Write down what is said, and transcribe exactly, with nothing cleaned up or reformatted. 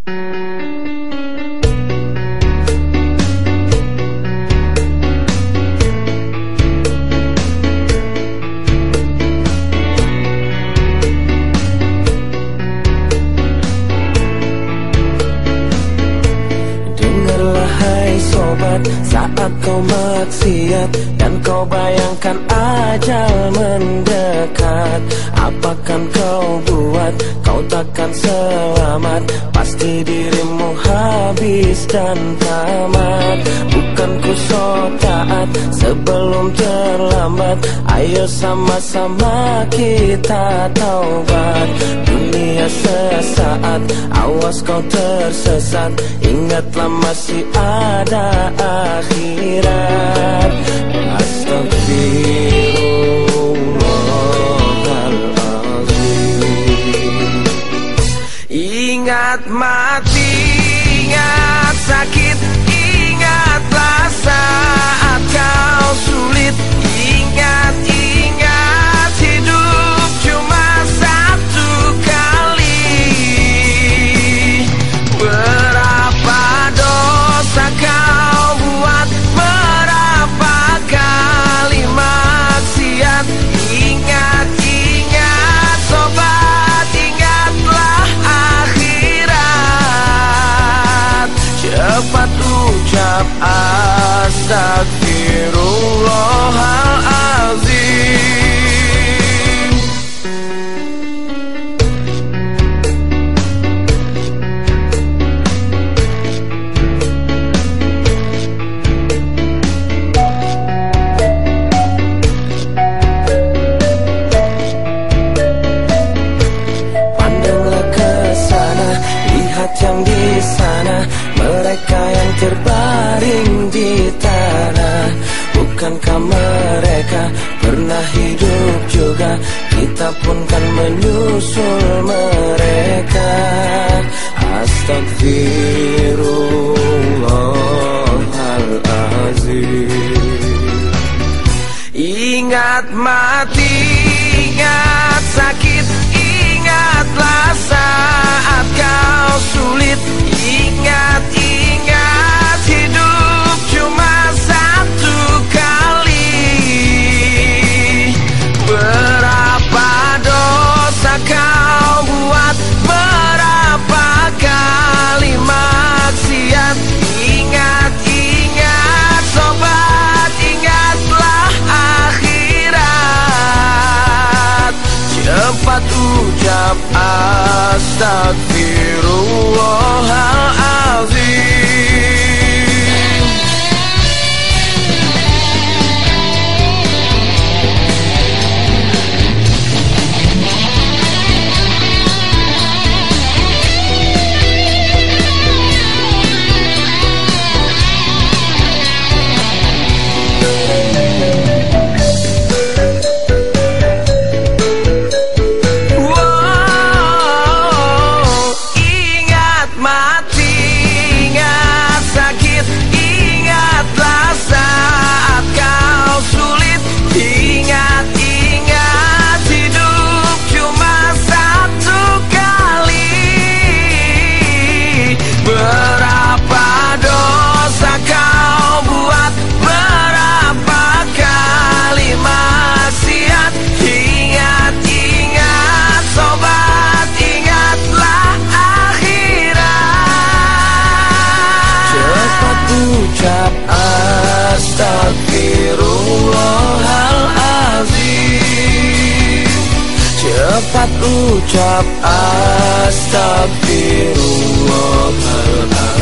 Saat kau maksiat dan kau bayangkan ajal mendekat, apakan kau buat? Kau takkan selamat, pasti dirimu habis dan tamat. Bukan ku so taat sebelum terlambat, ayo sama-sama kita taubat. Dunia sesaat, awas kau tersesat, ingatlah masih ada akhirat. Astagfirullahaladzim. Ingat mati, ingat sakit, ingatlah saat kau sulit. Ingat, ingat hidup cuma satu kali. Berapa dosa kau buat, berapa kali maksiat. Ingat, ingat sobat, ingatlah akhirat. Cepat ucap astagfirullahaladzim. Pandanglah ke sana, lihat yang di sana, mereka yang terbaring di tanah. Bukankah mereka pernah hidup juga? Kita pun kan menyusul mereka. Astagfirullahaladzim. Ingat mati, ingat sakit, ingatlah saat kau sulit. Ingat, ingat hidup cuma satu kali. Berapa dosa kau buat, berapa kali maksiat. Ingat, ingat sobat, ingatlah akhirat. Cepat ucap astagfirullahaladzim. Ucap astagfirullahaladzim. Cepat ucap astagfirullahaladzim.